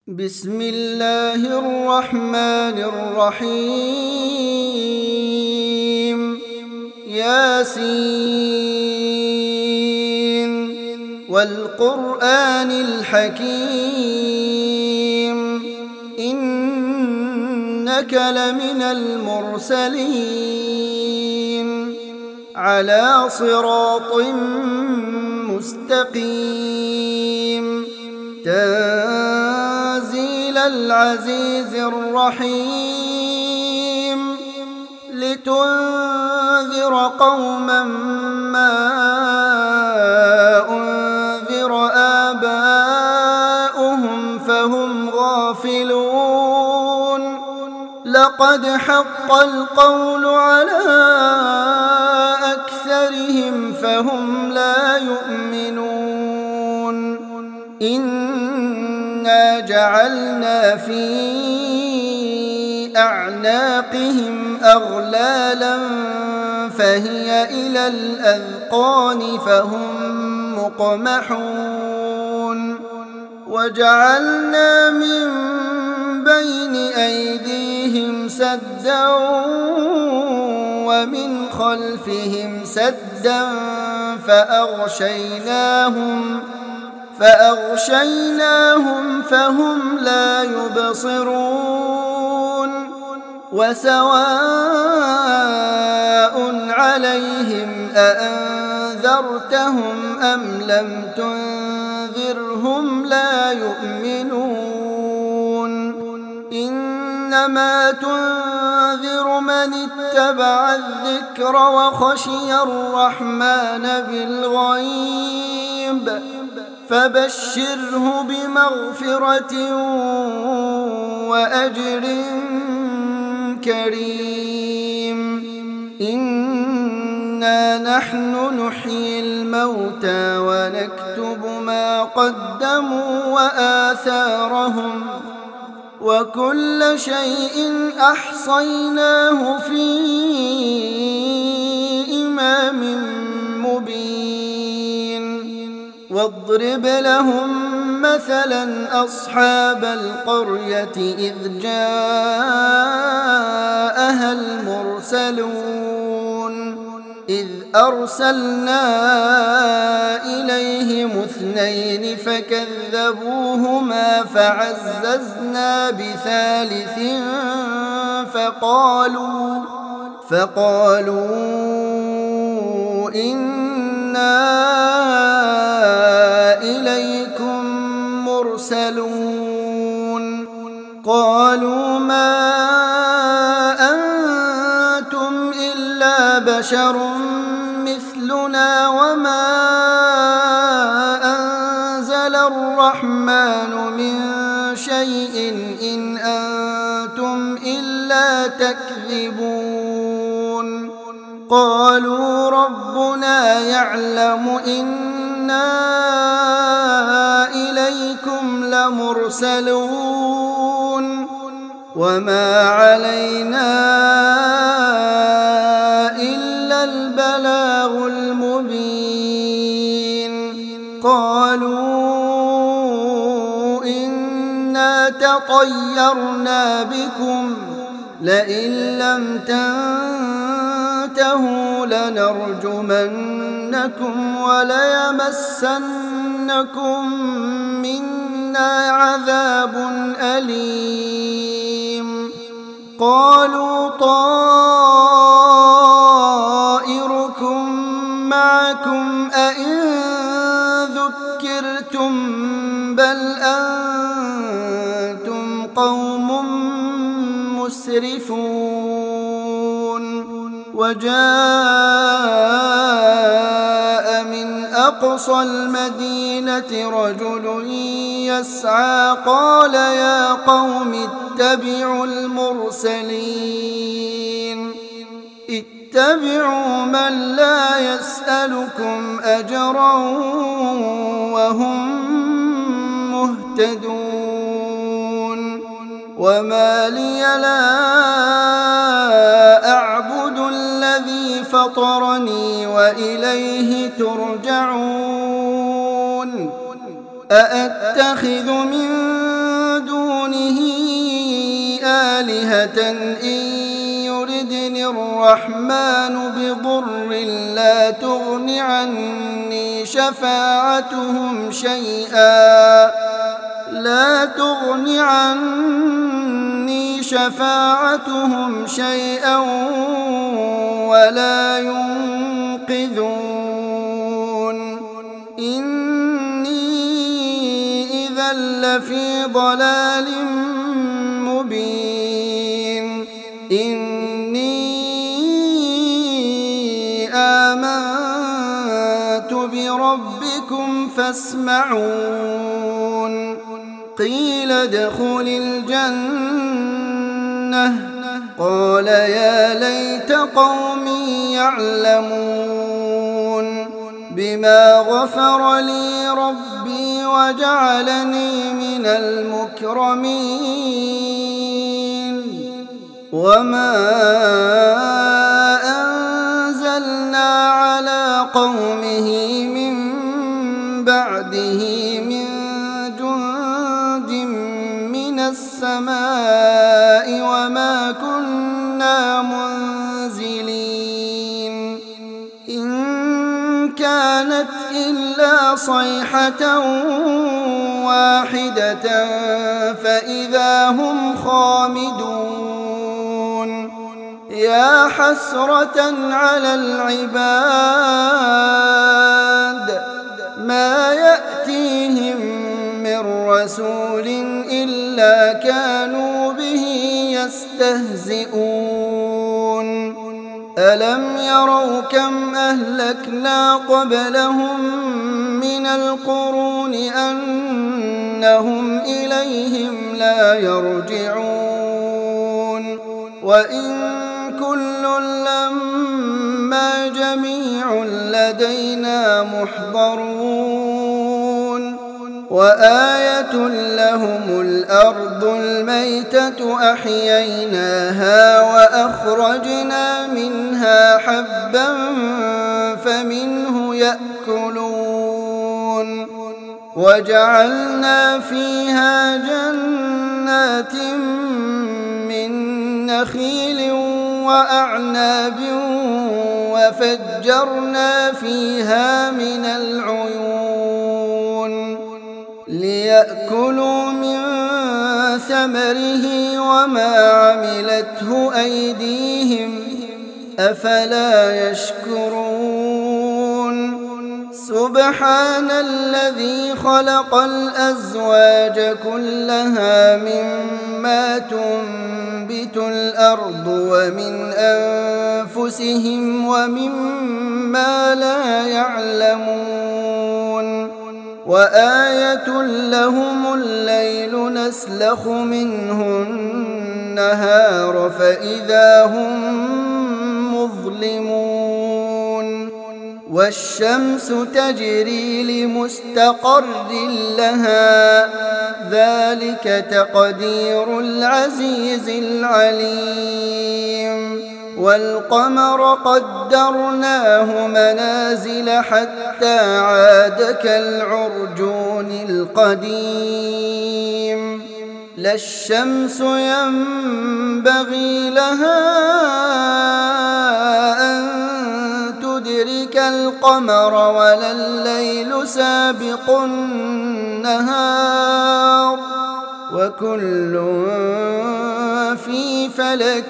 بسم الله الرحمن الرحيم. ياسين والقرآن الحكيم إنك لمن المرسلين على صراط مستقيم تنزيل العزيز الرحيم لتنذر قوما ما أنذر آباؤهم فهم غافلون لقد حق القول على أكثرهم فهم لا يؤمنون إنا جعلنا في أعناقهم أغلالا فهي إلى الأذقان فهم مقمحون وجعلنا من بين أيديهم سدا ومن خلفهم سدا فأغشيناهم فهم لا يبصرون وسواء عليهم أأنذرتهم أم لم تنذرهم لا يؤمنون إنما تنذر من اتبع الذكر وخشي الرحمن بالغيب فبشره بمغفرة وأجر كريم إنا نحن نحيي الموتى ونكتب ما قدموا وآثارهم وكل شيء أحصيناه في إمام مبين واضرب لهم مثلا أصحاب القرية إذ جاءها المرسلون إذ أرسلنا إليهم 2 فكذبوهما فعززنا بثالث فقالوا إنا إليكم مرسلون قالوا ما أنتم إلا بشر مثلنا وما أنزل الرحمن من شيء إن أنتم إلا تكذبون قالوا ربنا يعلم إنا إليكم لمرسلون وما علينا إلا البلاغ المبين قالوا إنا تطيرنا بكم لئن لم تنتهوا لنرجمنكم وليمسنكم منا عذاب أليم قالوا طائركم معكم أئن ذكرتم بل أنتم قوم مسرفون وجاء من أقصى المدينة رجل يسعى قال يا قوم اتبعوا المرسلين اتبعوا من لا يسألكم أجرا وهم مهتدون وما لي لا أعبد الذي فطرني وإليه ترجعون أأتخذ من دون آلهة إن يردني الرحمن بضر لا تغن عني شفاعتهم شيئا ولا ينقذون إني إذا لفي ضلال مبين إني آمنت بربكم فاسمعون قيل ادخل الجنة قال يا ليت قومي يعلمون بما غفر لي ربي وجعلني من المكرمين وما أنزلنا على قومه من بعده من جند من السماء وما كنا منزلين إن كانت إلا صيحة واحدة فإذا هم خامدون يا حسرة على العباد ما يأتيهم من رسول إلا كانوا به يستهزئون ألم يروا كم أهلكنا قبلهم من القرون أنهم إليهم لا يرجعون وإن كل لما جميع لدينا محضرون وآية لهم الأرض الميتة أحييناها وأخرجنا منها حبا فمنه يأكلون وجعلنا فيها جنات من نخيل وأعناب وفجرنا فيها من العيون ليأكلوا من ثمره وما عملته أيديهم أفلا يشكرون سبحان الذي خلق الأزواج كلها مما تنبت الأرض ومن أنفسهم ومما لا يعلمون وآية لهم الليل نسلخ منه النهار فإذا هم مظلمون والشمس تجري لمستقر لها ذلك تقدير العزيز العليم والقمر قدرناه منازل حتى عاد كالعرجون القديم لا الشمس ينبغي لها أن تدرك القمر ولا الليل سابق النهار وكل في فلك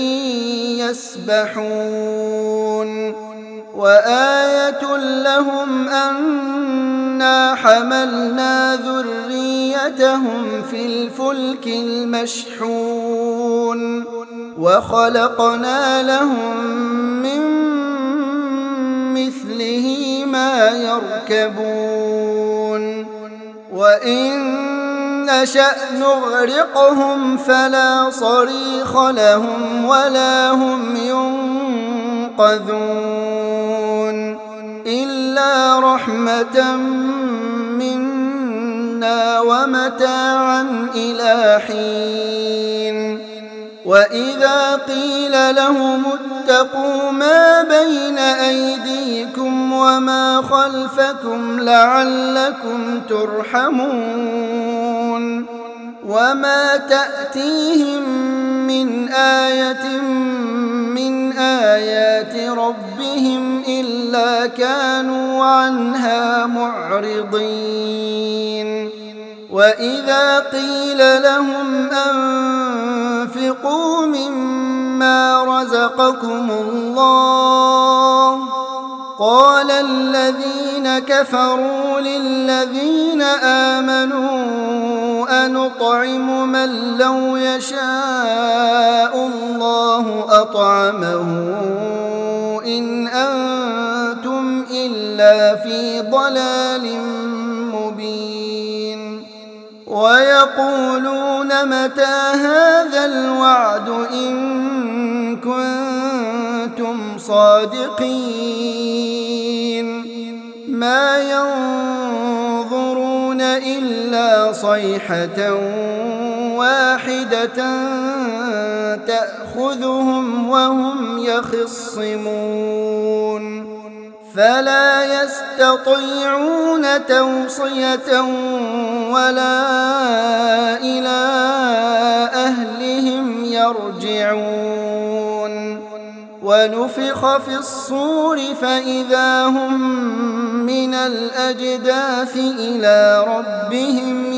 يسبحون وآية لهم أنا حملنا ذريتهم في الفلك المشحون وخلقنا لهم من مثله ما يركبون وإن نشأ نغرقهم فلا صريخ لهم ولا هم ينقذون إلا رحمة منا ومتاعا إلى حين وإذا قيل لهم اتقوا ما بين أيديكم وما خلفكم لعلكم ترحمون وما تأتيهم من آية من آيات ربهم إلا كانوا عنها معرضين وإذا قيل لهم أنفقوا مما رزقكم الله قال الذين كفروا للذين آمنوا أنطعم من لو يشاء الله أطعمه إن أنتم إلا في ضلال مبين ويقولون متى هذا الوعد إن كنتم صادقين ما ينظرون إلا صيحة واحدة تأخذهم وهم يخصمون فلا يستطيعون توصية ولا إلى أهلهم يرجعون ونفخ في الصور فإذا هم من الأجداث إلى ربهم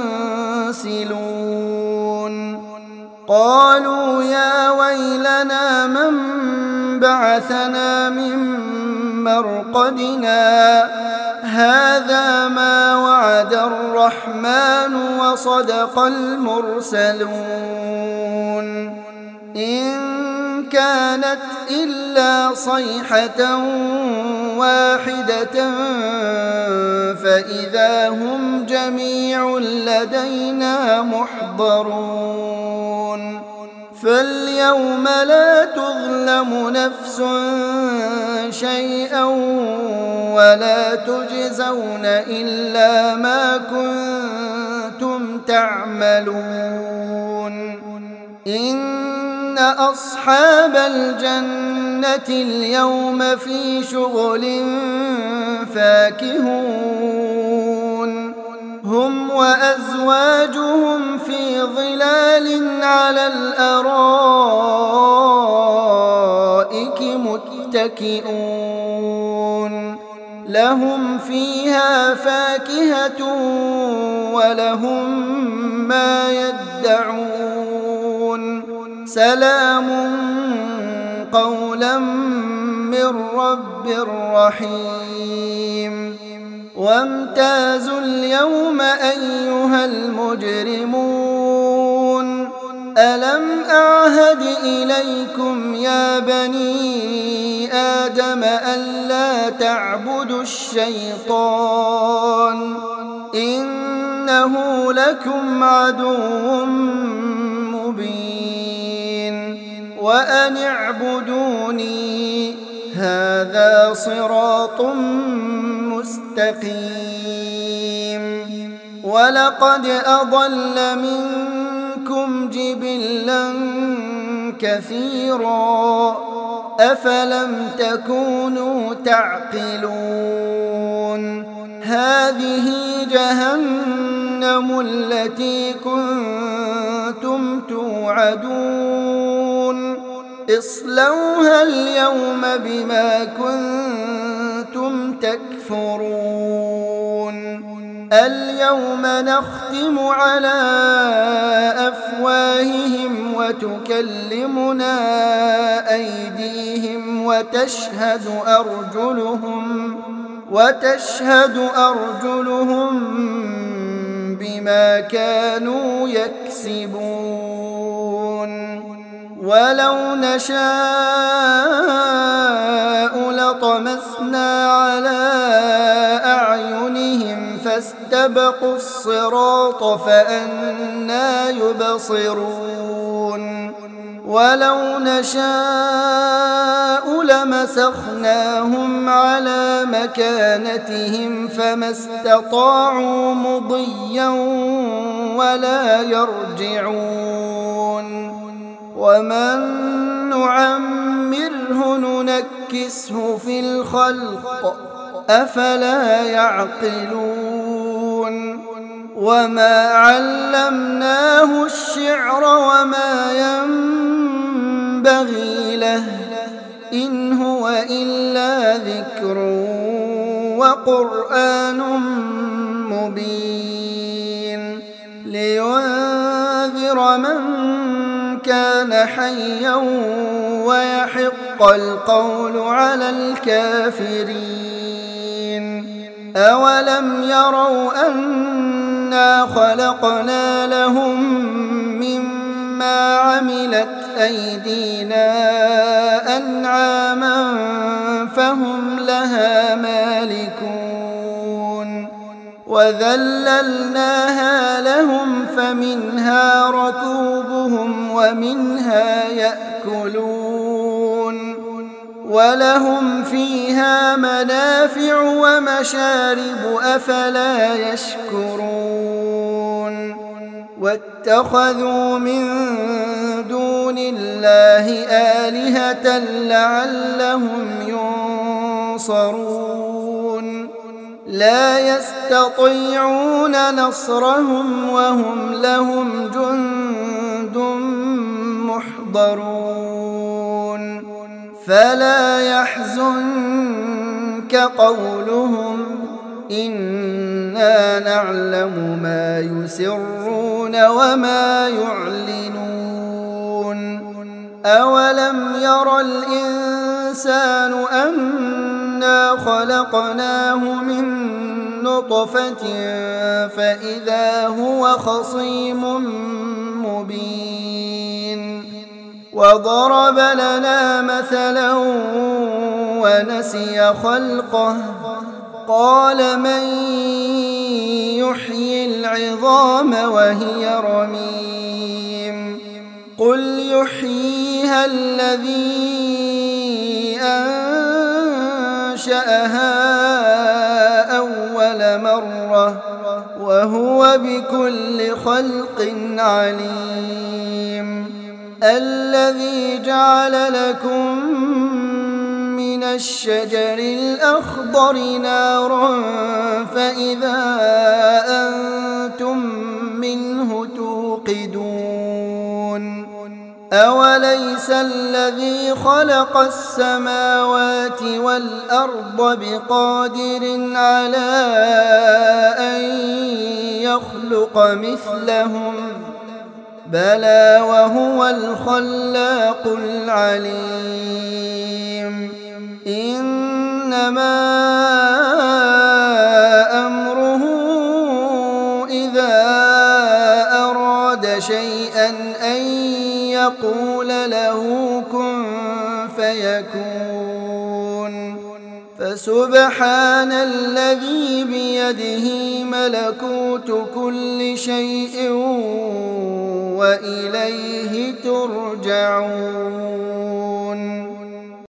ينسلون قالوا يا ويلنا من بعثنا من مرقدنا هذا ما وعد الرحمن وصدق المرسلون إن كانت إلا صيحة واحدة فإذا هم جميع لدينا محضرون فاليوم لا تظلم نفس شيئا ولا تجزون إلا ما كنتم تعملون إن أصحاب الجنة اليوم في شغل فاكهون هم وأزواجهم في ظلال على الأرائك متكئون لهم فيها فاكهة ولهم ما يدعون سلام قولا من رب رحيم وامتازوا اليوم أيها المجرمون ألم أعهد إليكم يا بني آدم ألا تعبدوا الشيطان إنه لكم عدو مبين وأن اعبدوني هذا صراط مستقيم ولقد أضل منكم جبلا كثيرا أفلم تكونوا تعقلون هذه جهنم التي كنتم توعدون اصلوها اليوم بما كنتم تكفرون اليوم نختم على أفواههم وتكلمنا أيديهم وتشهد أرجلهم بما كانوا يكسبون ولو نشاء لطمسنا على أعينهم فاستبقوا الصراط فأنى يبصرون ولو نشاء لمسخناهم على مكانتهم فما استطاعوا مضيا ولا يرجعون ومن نعمره ننكسه في الخلق أفلا يعقلون وما علمناه الشعر وما ينبغي له إن هو إلا ذكر وقرآن مبين لينذر من كان حيا ويحق القول على الكافرين أولم يروا أنا خلقنا لهم مما عملت أيدينا أنعاما فهم لها مالكون وذللناها لهم فمنها ركوبهم ومنها يأكلون ولهم فيها منافع ومشارب أفلا يشكرون واتخذوا من دون الله آلهة لعلهم ينصرون لا يستطيعون نصرهم وهم لهم جند محضرون فلا يحزنك قولهم إنا نعلم ما يسرون وما يعلنون أولم ير الإنسان أنا خلقناه من نطفة فإذا هو خصيم مبين وضرب لنا مثلا ونسي خلقه قال من يحيي العظام وهي رميم قل يحييها الذي أنشأها أول مرة وهو بكل خلق عليم الذي جعل لكم من الشجر الأخضر نارا فإذا أنتم منه توقدون أوليس الذي خلق السماوات والأرض بقادر على أن يخلق مثلهم بلى وهو الخلاق العليم إنما أمره إذا أراد شيئا أن يقول له كن فيكون فسبحان الذي بيده ملكوت كل شيء وإليه ترجعون